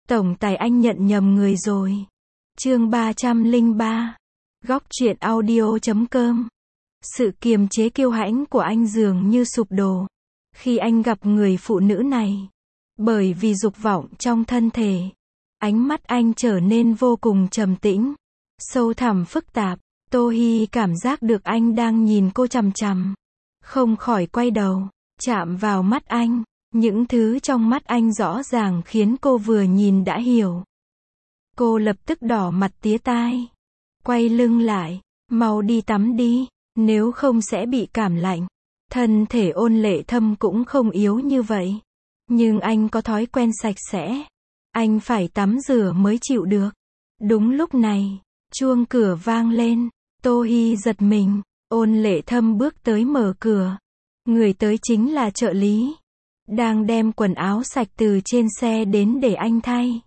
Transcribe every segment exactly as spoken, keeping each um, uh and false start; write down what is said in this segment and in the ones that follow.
Tổng tài anh nhận nhầm người rồi. Chương ba trăm lẻ ba. Góc truyện audio chấm com. Sự kiềm chế kiêu hãnh của anh dường như sụp đổ khi anh gặp người phụ nữ này. Bởi vì dục vọng trong thân thể, ánh mắt anh trở nên vô cùng trầm tĩnh, sâu thẳm phức tạp. Tô Hi cảm giác được anh đang nhìn cô chằm chằm, không khỏi quay đầu, chạm vào mắt anh. Những thứ trong mắt anh rõ ràng khiến cô vừa nhìn đã hiểu. Cô lập tức đỏ mặt tía tai, quay lưng lại, mau đi tắm đi, nếu không sẽ bị cảm lạnh. Thân thể Ôn Lệ Thâm cũng không yếu như vậy, nhưng anh có thói quen sạch sẽ, anh phải tắm rửa mới chịu được. Đúng lúc này, chuông cửa vang lên, Tô Hi giật mình, Ôn Lệ Thâm bước tới mở cửa. Người tới chính là trợ lý, đang đem quần áo sạch từ trên xe đến để anh thay.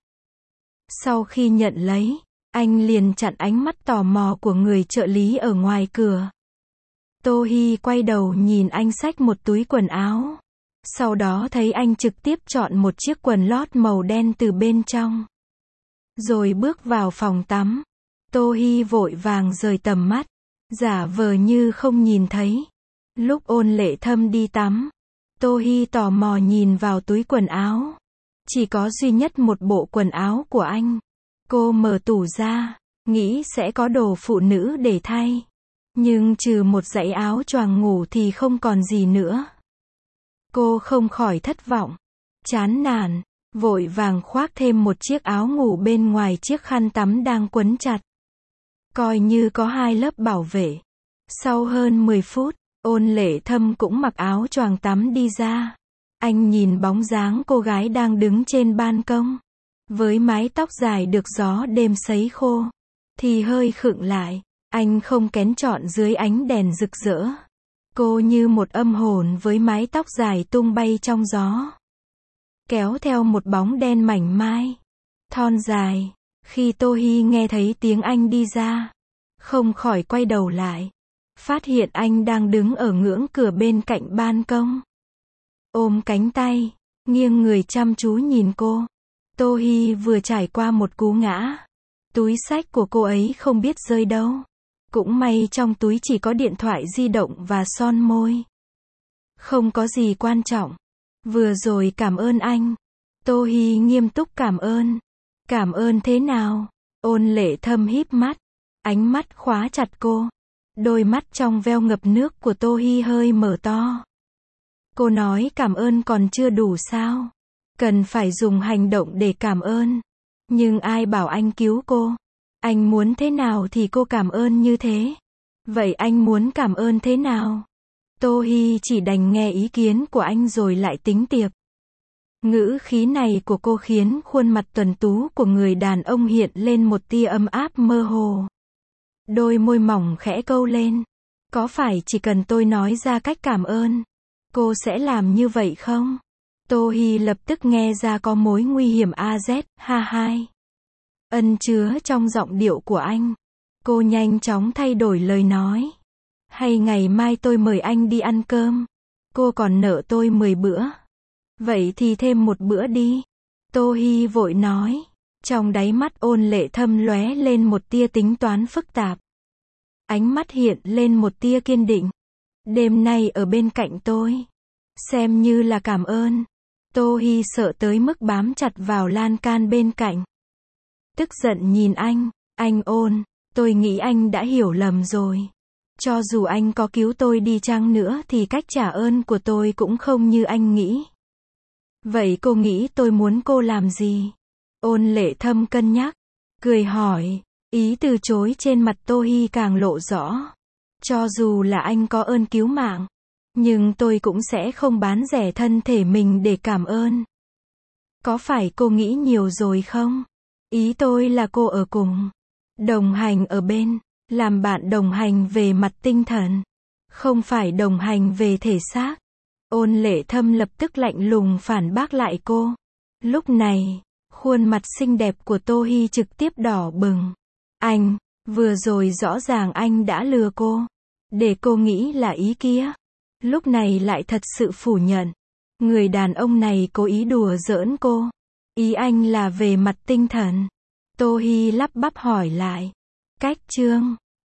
Sau khi nhận lấy, anh liền chặn ánh mắt tò mò của người trợ lý ở ngoài cửa. Tô Hi quay đầu nhìn anh xách một túi quần áo. Sau đó thấy anh trực tiếp chọn một chiếc quần lót màu đen từ bên trong, rồi bước vào phòng tắm. Tô Hi vội vàng rời tầm mắt, giả vờ như không nhìn thấy. Lúc Ôn Lệ Thâm đi tắm, Tô Hi tò mò nhìn vào túi quần áo. Chỉ có duy nhất một bộ quần áo của anh. Cô mở tủ ra, nghĩ sẽ có đồ phụ nữ để thay. Nhưng trừ một dãy áo choàng ngủ thì không còn gì nữa. Cô không khỏi thất vọng, chán nản, vội vàng khoác thêm một chiếc áo ngủ bên ngoài chiếc khăn tắm đang quấn chặt. Coi như có hai lớp bảo vệ. Sau hơn mười phút, Ôn Lệ Thâm cũng mặc áo choàng tắm đi ra. Anh nhìn bóng dáng cô gái đang đứng trên ban công, với mái tóc dài được gió đêm sấy khô, thì hơi khựng lại. Anh không kén chọn dưới ánh đèn rực rỡ. Cô như một âm hồn với mái tóc dài tung bay trong gió, kéo theo một bóng đen mảnh mai, thon dài. Khi Tô Hi nghe thấy tiếng anh đi ra, không khỏi quay đầu lại, phát hiện anh đang đứng ở ngưỡng cửa bên cạnh ban công, ôm cánh tay, nghiêng người chăm chú nhìn cô. Tô Hi vừa trải qua một cú ngã, túi xách của cô ấy không biết rơi đâu. Cũng may trong túi chỉ có điện thoại di động và son môi. Không có gì quan trọng. Vừa rồi cảm ơn anh. Tô Hi nghiêm túc cảm ơn. Cảm ơn thế nào? Ôn Lệ Thâm híp mắt, ánh mắt khóa chặt cô. Đôi mắt trong veo ngập nước của Tô Hi hơi mở to. Cô nói cảm ơn còn chưa đủ sao? Cần phải dùng hành động để cảm ơn. Nhưng ai bảo anh cứu cô? Anh muốn thế nào thì cô cảm ơn như thế. Vậy anh muốn cảm ơn thế nào? Tô Hi chỉ đành nghe ý kiến của anh rồi lại tính tiếp. Ngữ khí này của cô khiến khuôn mặt tuấn tú của người đàn ông hiện lên một tia ấm áp mơ hồ. Đôi môi mỏng khẽ câu lên. Có phải chỉ cần tôi nói ra cách cảm ơn, cô sẽ làm như vậy không? Tô Hi lập tức nghe ra có mối nguy hiểm a dét, ha hai. Ân chứa trong giọng điệu của anh. Cô nhanh chóng thay đổi lời nói. Hay ngày mai tôi mời anh đi ăn cơm. Cô còn nợ tôi mười bữa. Vậy thì thêm một bữa đi. Tô Hi vội nói. Trong đáy mắt Ôn Lệ Thâm lóe lên một tia tính toán phức tạp. Ánh mắt hiện lên một tia kiên định. Đêm nay ở bên cạnh tôi, xem như là cảm ơn. Tô Hi sợ tới mức bám chặt vào lan can bên cạnh. Tức giận nhìn anh. Anh Ôn, tôi nghĩ anh đã hiểu lầm rồi. Cho dù anh có cứu tôi đi chăng nữa thì cách trả ơn của tôi cũng không như anh nghĩ. Vậy cô nghĩ tôi muốn cô làm gì? Ôn Lệ Thâm cân nhắc, cười hỏi. Ý từ chối trên mặt Tô Hi càng lộ rõ. Cho dù là anh có ơn cứu mạng, nhưng tôi cũng sẽ không bán rẻ thân thể mình để cảm ơn. Có phải cô nghĩ nhiều rồi không? Ý tôi là cô ở cùng, đồng hành ở bên, làm bạn đồng hành về mặt tinh thần, không phải đồng hành về thể xác. Ôn Lệ Thâm lập tức lạnh lùng phản bác lại cô. Lúc này, khuôn mặt xinh đẹp của Tô Hi trực tiếp đỏ bừng. Anh, vừa rồi rõ ràng anh đã lừa cô, để cô nghĩ là ý kia. Lúc này lại thật sự phủ nhận. Người đàn ông này cố ý đùa giỡn cô. Ý anh là về mặt tinh thần. Tô Hi lắp bắp hỏi lại. Cách Trương.